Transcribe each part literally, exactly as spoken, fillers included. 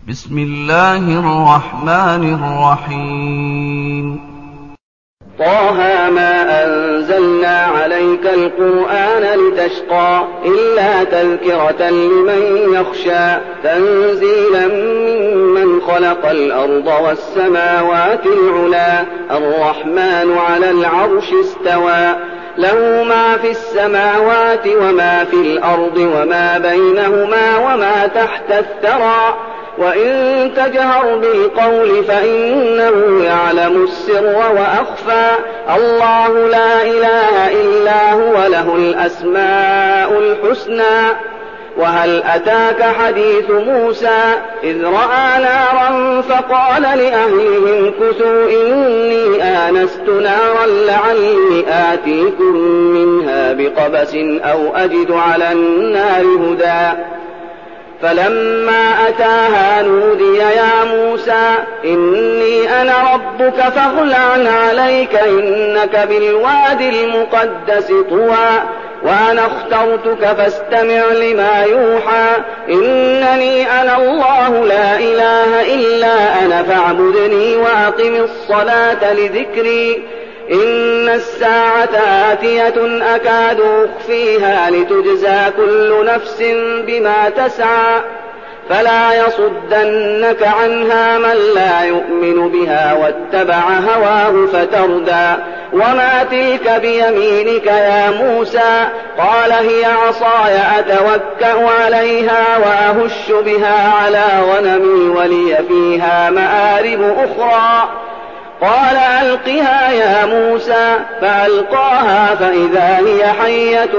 بسم الله الرحمن الرحيم. طه ما أنزلنا عليك القرآن لتشقى إلا تذكرة لمن يخشى تنزيلا ممن خلق الأرض والسماوات العلا الرحمن على العرش استوى له ما في السماوات وما في الأرض وما بينهما وما تحت الثرى وإن تجهر بالقول فإنه يعلم السر وأخفى الله لا إله إلا هو له الأسماء الحسنى. وهل أتاك حديث موسى إذ رأى نارا فقال لأهلهم كثوا إني آنست نارا لعلي آتيكم منها بقبس أو أجد على النار هدى فلما أتاها نودي يا موسى إني أنا ربك فاخلع عليك إنك بالواد المقدس طوى وأنا اخترتك فاستمع لما يوحى إنني أنا الله لا إله إلا أنا فاعبدني وأقم الصلاة لذكري إن الساعة آتية أكاد أخفيها لتجزى كل نفس بما تسعى فلا يصدنك عنها من لا يؤمن بها واتبع هواه فتردى وما تلك بيمينك يا موسى قال هي عصاي أتوكأ عليها وأهش بها على غنمي ولي فيها مآرب أخرى قال ألقها يا موسى فألقاها فإذا هي حية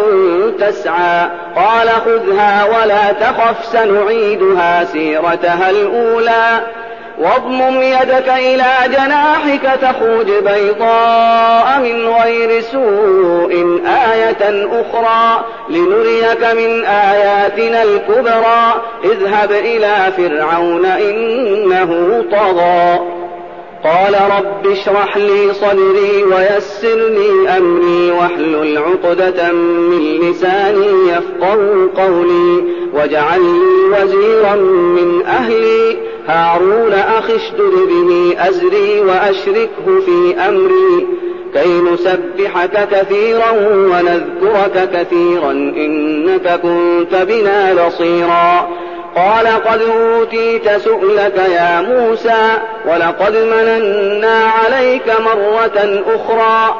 تسعى قال خذها ولا تخف سنعيدها سيرتها الأولى واضمم يدك إلى جناحك تخرج بيضاء من غير سوء آية أخرى لنريك من آياتنا الكبرى اذهب إلى فرعون إنه طغى قال رب اشرح لي صدري ويسر لي أمري واحلل عقدة من لساني يفقهوا قولي واجعل لي وزيرا من أهلي هارون أخي اشدد به أزري وأشركه في أمري كي نسبحك كثيرا ونذكرك كثيرا إنك كنت بنا بصيرا قال قد أوتيت سؤلك يا موسى ولقد مننا عليك مرة أخرى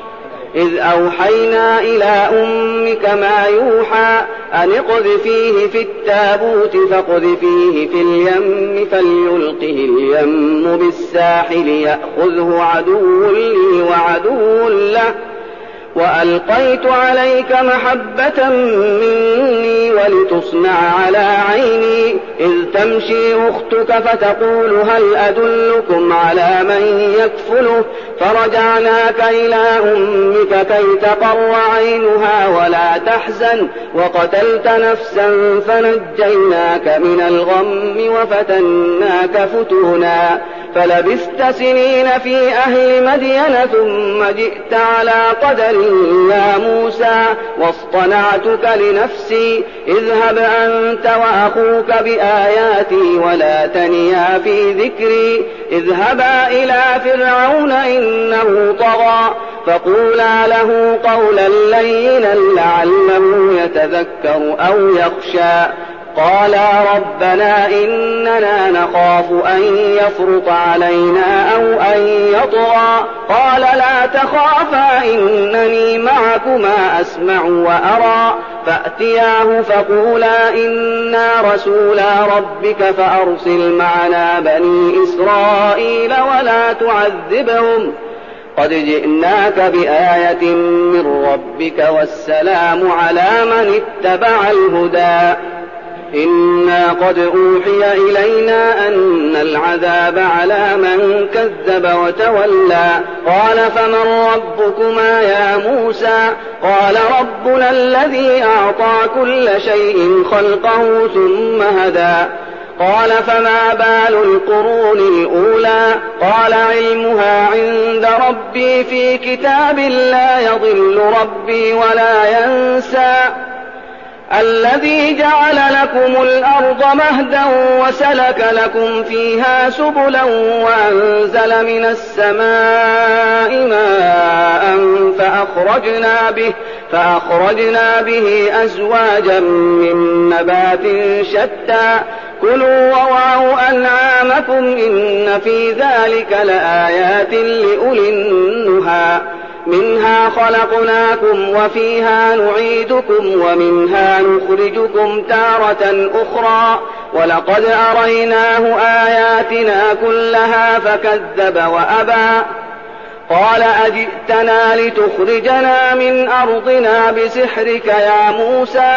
إذ أوحينا إلى أمك ما يوحى أن اقذفيه في التابوت فاقذفيه في اليم فليلقه اليم بالساحل يأخذه عدو لي وعدو له وألقيت عليك محبة مني ولتصنع على عيني إذ تمشي أختك فتقول هل أدلكم على من يكفله فرجعناك إلى أمك كي تقر عينها ولا تحزن وقتلت نفسا فنجيناك من الغم وفتناك فتونا فلبثت سنين في أهل مدين ثم جئت على قدر يا موسى واصطنعتك لنفسي اذهب أنت وأخوك بآياتي ولا تنيا في ذكري اذهبا إلى فرعون إنه طغى فقولا له قولا لينا لعله يتذكر أو يخشى قالا ربنا إننا نخاف أن يفرط علينا أو أن يطغى قال لا تخافا إنني معكما أسمع وأرى فأتياه فقولا إنا رسولا ربك فأرسل معنا بني إسرائيل ولا تعذبهم قد جئناك بآية من ربك والسلام على من اتبع الهدى إنا قد أوحي إلينا أن العذاب على من كذب وتولى قال فمن ربكما يا موسى قال ربنا الذي أعطى كل شيء خلقه ثم هدى قال فما بال القرون الأولى قال علمها عند ربي في كتاب لا يضل ربي ولا ينسى الذي جعل لكم الأرض مهدا وسلك لكم فيها سبلا وأنزل من السماء ماء فأخرجنا به, فأخرجنا به أزواجا من نبات شتى كلوا وارعوا أنعامكم إن في ذلك لآيات لأولي النهى منها خلقناكم وفيها نعيدكم ومنها نخرجكم تارة أخرى ولقد أريناه آياتنا كلها فكذب وأبى قال أجئتنا لتخرجنا من أرضنا بسحرك يا موسى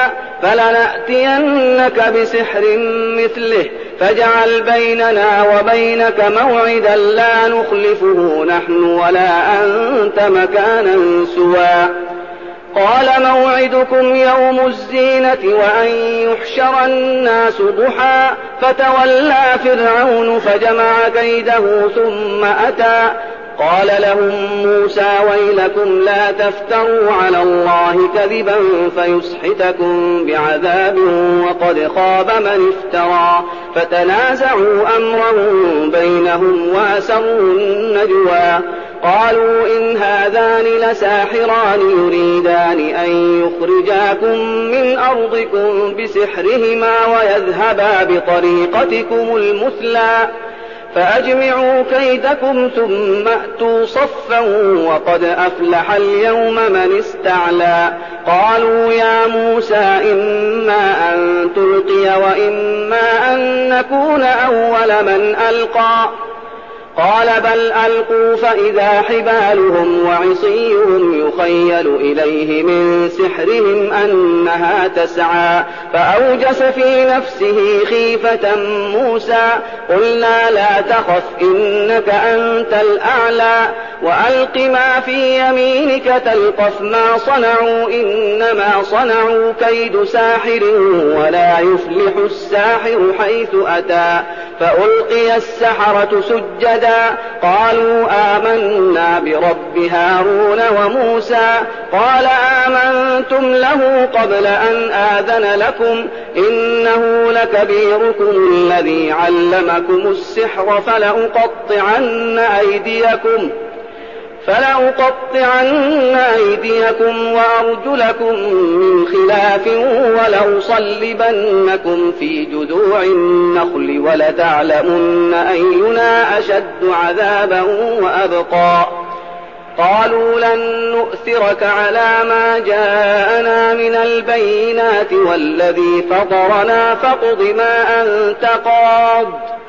فلنأتينك بسحر مثله فاجعل بيننا وبينك موعدا لا نخلفه نحن ولا أنت مكانا سوى قال موعدكم يوم الزينة وأن يحشر الناس ضحى فتولى فرعون فجمع كيده ثم أتى قال لهم موسى ويلكم لا تفتروا على الله كذبا فيسحتكم بعذاب وقد خاب من افترى فتنازعوا أمرهم بينهم وأسروا النجوى قالوا إن هذان لساحران يريدان أن يخرجاكم من أرضكم بسحرهما ويذهبا بطريقتكم المثلى فأجمعوا كيدكم ثم أتوا صفا وقد أفلح اليوم من استعلى قالوا يا موسى إما أن تلقي وإما أن نكون أول من ألقى قال بل ألقوا فإذا حبالهم وعصيهم يخيل إليه من سحرهم أنها تسعى فأوجس في نفسه خيفة موسى قلنا لا تخف إنك أنت الأعلى وألق ما في يمينك تلقف ما صنعوا إنما صنعوا كيد ساحر ولا يفلح الساحر حيث أتى فألقي السحرة سجدا قالوا آمنا برب هارون وموسى قال آمنتم له قبل أن آذن لكم إنه لكبيركم الذي علمكم السحر فلأقطعن أيديكم فلأقطعن أيديكم وأرجلكم من خلاف ولأصلبنكم في جذوع النخل ولتعلمن أينا أشد عذابا وأبقى قالوا لن نؤثرك على ما جاءنا من البينات والذي فطرنا فاقض ما أنت قاض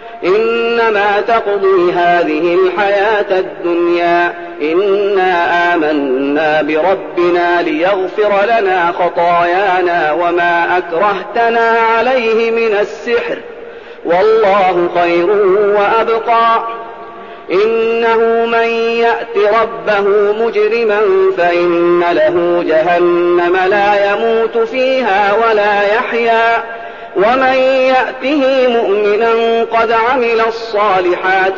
إنما تقضي هذه الحياة الدنيا إنا آمنا بربنا ليغفر لنا خطايانا وما أكرهتنا عليه من السحر والله خير وأبقى إنه من يأت ربه مجرما فإن له جهنم لا يموت فيها ولا يحيا ومن يأته مؤمنا قد عمل الصالحات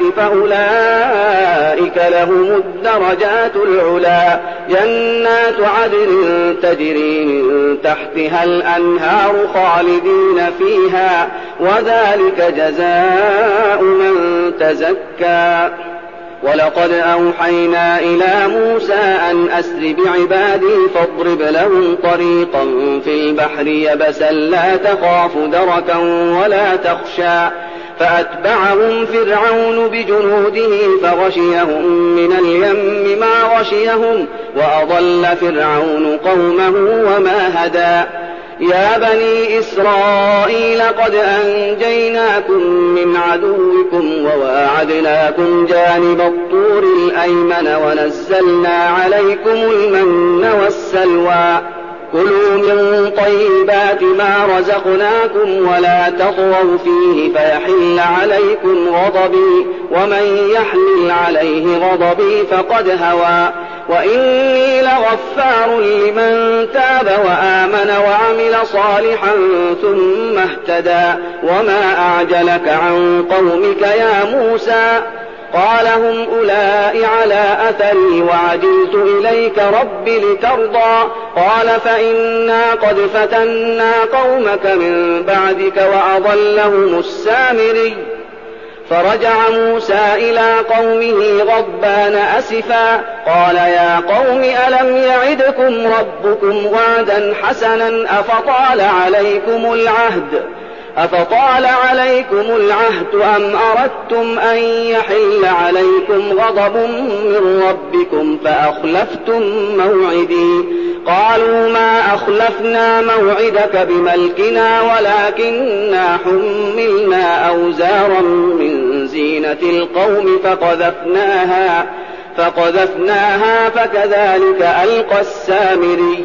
فأولئك لهم الدرجات العلا جنات عدن تجري من تحتها الأنهار خالدين فيها وذلك جزاء من تزكى ولقد أوحينا إلى موسى أن أسر بعبادي فاضرب لهم طريقا في البحر يبسا لا تخاف دركا ولا تخشى فأتبعهم فرعون بجنوده فغشيهم من اليم ما غشيهم وأضل فرعون قومه وما هدى يا بني إسرائيل قد أنجيناكم من عدوكم وواعدناكم جانب الطور الأيمن ونزلنا عليكم المن والسلوى كلوا من طيبات ما رزقناكم ولا تطغوا فيه فيحل عليكم غضبي ومن يحلل عليه غضبي فقد هوى وإني لغفار لمن تاب وآمن وعمل صالحا ثم اهتدى وما أعجلك عن قومك يا موسى قال هم أولئك على أثري وعجلت إليك رب لترضى قال فإنا قد فتنا قومك من بعدك وأضلهم السامري فرجع موسى إلى قومه غضبان أسفا قال يا قوم ألم يعدكم ربكم وعدا حسنا أفطال عليكم العهد أفطال عليكم العهد أم أردتم أن يحل عليكم غضب من ربكم فأخلفتم موعدي قالوا ما أخلفنا موعدك بملكنا ولكننا حملنا أوزارا من زينة القوم فقذفناها فقذفناها فكذلك ألقى السامري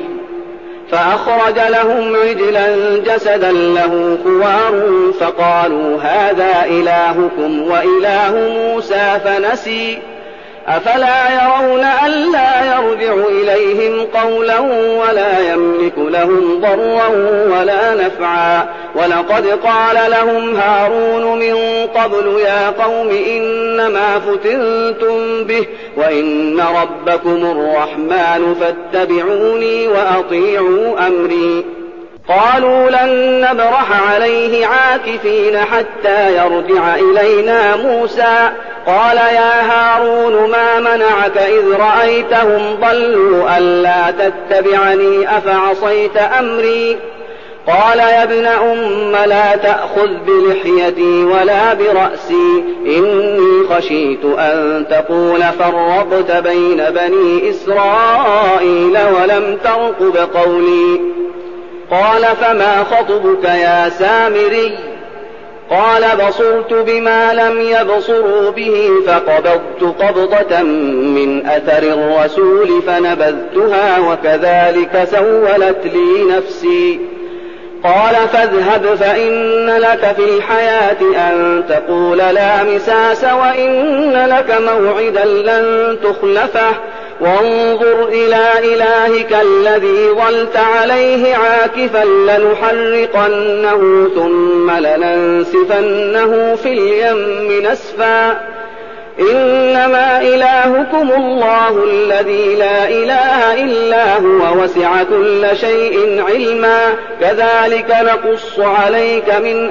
فأخرج لهم عجلا جسدا له خوار فقالوا هذا إلهكم وإله موسى فنسي أفلا يرون ألا يرجع إليهم قولا ولا يملك لهم ضرا ولا نفعا ولقد قال لهم هارون من قبل يا قوم إنما فتنتم به وإن ربكم الرحمن فاتبعوني وأطيعوا أمري قالوا لن نبرح عليه عاكفين حتى يرجع إلينا موسى قال يا هارون ما منعك إذ رأيتهم ضلوا ألا تتبعني أفعصيت أمري قال يا ابن أم لا تأخذ بلحيتي ولا برأسي إني خشيت أن تقول فرقت بين بني إسرائيل ولم ترقب قولي قال فما خطبك يا سامري قال بصرت بما لم يبصروا به فقبضت قبضة من أثر الرسول فنبذتها وكذلك سولت لي نفسي قال فاذهب فإن لك في الحياة أن تقول لا مساس وإن لك موعدا لن تخلفه وانظر إلى إلهك الذي ظلت عليه عاكفا لنحرقنه ثم لننسفنه في اليم نسفا إنما إلهكم الله الذي لا إله إلا هو وسع كل شيء علما كذلك نقص عليك من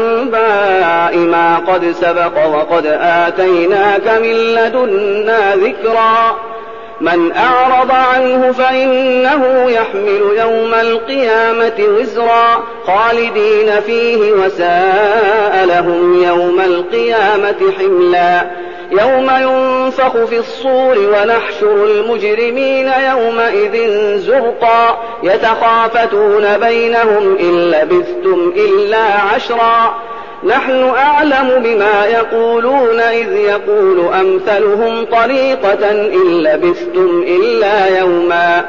أنباء ما قد سبق وقد آتيناك من لدنا ذكرا من أعرض عنه فإنه يحمل يوم القيامة وزرا خالدين فيه وساء لهم يوم القيامة حملا يوم ينفخ في الصور ونحشر المجرمين يومئذ زرقا يتخافتون بينهم إن لبثتم إلا عشرا نحن أعلم بما يقولون إذ يقول أمثلهم طريقة إن لبثتم إلا يوما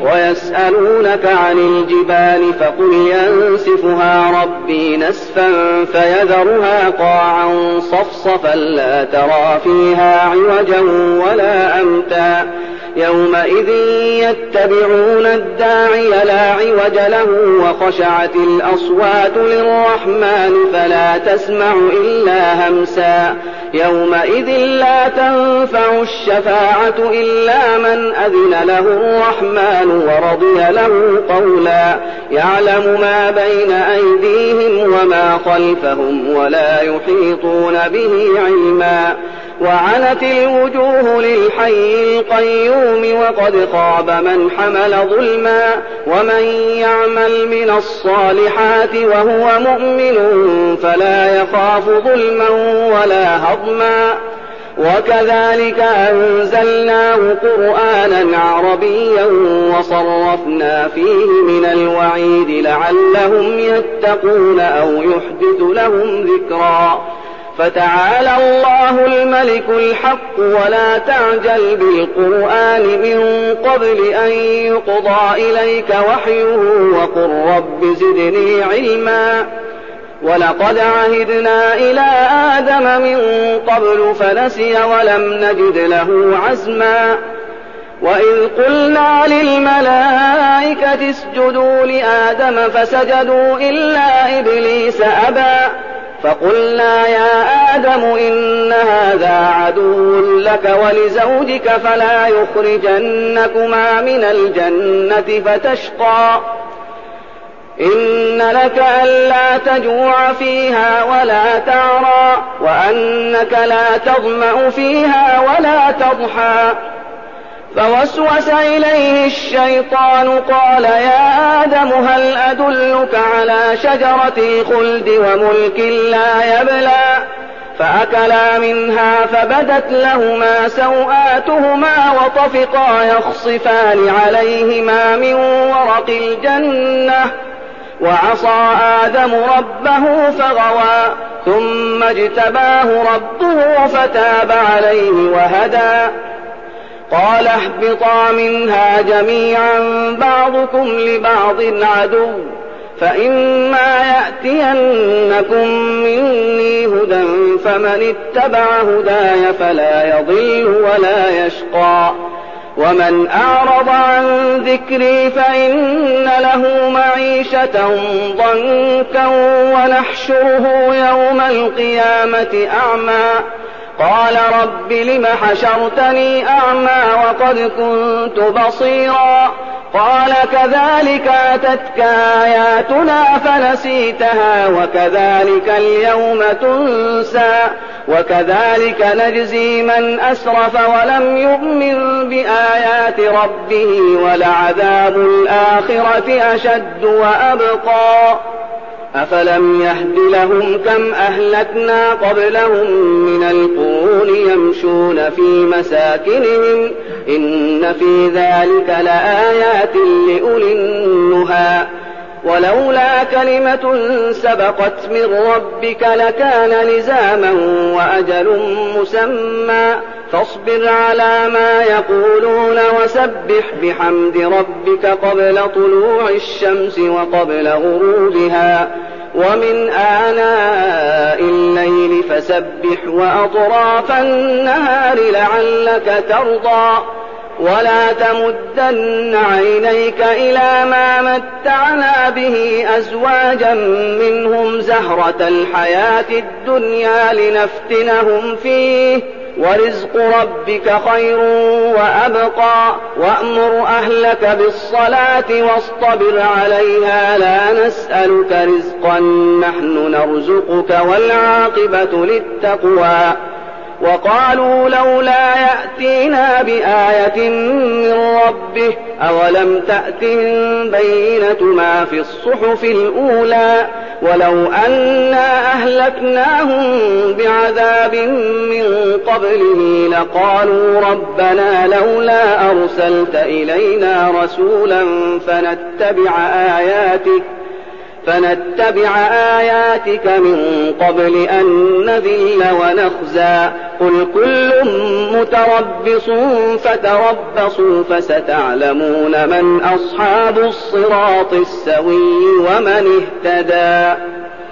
ويسألونك عن الجبال فقل ينسفها ربي نسفا فيذرها قاعا صفصفا لا ترى فيها عوجا ولا أمتا يومئذ يتبعون الداعي لا عوج له وخشعت الأصوات للرحمن فلا تسمع إلا همسا يومئذ لا تنفع الشفاعة إلا من أذن له الرحمن ورضي له قولا يعلم ما بين أيديهم وما خلفهم ولا يحيطون به علما وعنت الوجوه للحي القيوم وقد خاب من حمل ظلما ومن يعمل من الصالحات وهو مؤمن فلا يخاف ظلما ولا هضما وكذلك أنزلناه قرآنا عربيا وصرفنا فيه من الوعيد لعلهم يتقون أو يحدث لهم ذكرا فتعالى الله الملك الحق ولا تعجل بالقرآن من قبل أن يقضى إليك وحيه وقل رب زدني علما ولقد عهدنا إلى آدم من قبل فنسي ولم نجد له عزما وإذ قلنا للملائكة اسجدوا لآدم فسجدوا إلا إبليس أبى فقلنا يا آدم إن هذا عدو لك ولزوجك فلا يخرجنكما من الجنة فتشقى إن لك ألا تجوع فيها ولا تعرى وأنك لا تظمأ فيها ولا تضحى فوسوس إليه الشيطان قال يا آدم هل أدلك على شجرة الخلد وملك لا يبلى فأكلا منها فبدت لهما سوآتهما وطفقا يخصفان عليهما من ورق الجنة وعصى آدم ربه فغوى ثم اجتباه ربه فتاب عليه وهدى قال اهبطا منها جميعا بعضكم لبعض عدو فإما يأتينكم مني هدى فمن اتبع هداي فلا يضل ولا يشقى ومن أعرض عن ذكري فإن له معيشة ضنكا ونحشره يوم القيامة أعمى قال رب لم حشرتني أعمى وقد كنت بصيرا قال كذلك أتتك آياتنا فنسيتها وكذلك اليوم تنسى وكذلك نجزي من أسرف ولم يؤمن بآيات ربه ولعذاب الآخرة أشد وأبقى أفلم يهد لهم كم أهلكنا قبلهم من القرون يمشون في مساكنهم إن في ذلك لآيات لأولي النهى ولولا كلمة سبقت من ربك لكان لزاما وأجل مسمى فاصبر على ما يقولون وسبح بحمد ربك قبل طلوع الشمس وقبل غروبها ومن آناء الليل فسبح وأطراف النهار لعلك ترضى ولا تمدن عينيك إلى ما متعنا به أزواجا منهم زهرة الحياة الدنيا لنفتنهم فيه ورزق ربك خير وأبقى وأمر أهلك بالصلاة واصطبر عليها لا نسألك رزقا نحن نرزقك والعاقبة للتقوى وقالوا لولا يأتينا بآية من ربه أولم تأتهم بينة ما في الصحف الأولى ولو أنا أهلكناهم بعذاب من قبله لقالوا ربنا لولا أرسلت إلينا رسولا فنتبع آياتك فنتبع آياتك من قبل أن نذل ونخزى قل كل متربص فتربصوا فستعلمون من أصحاب الصراط السوي ومن اهتدى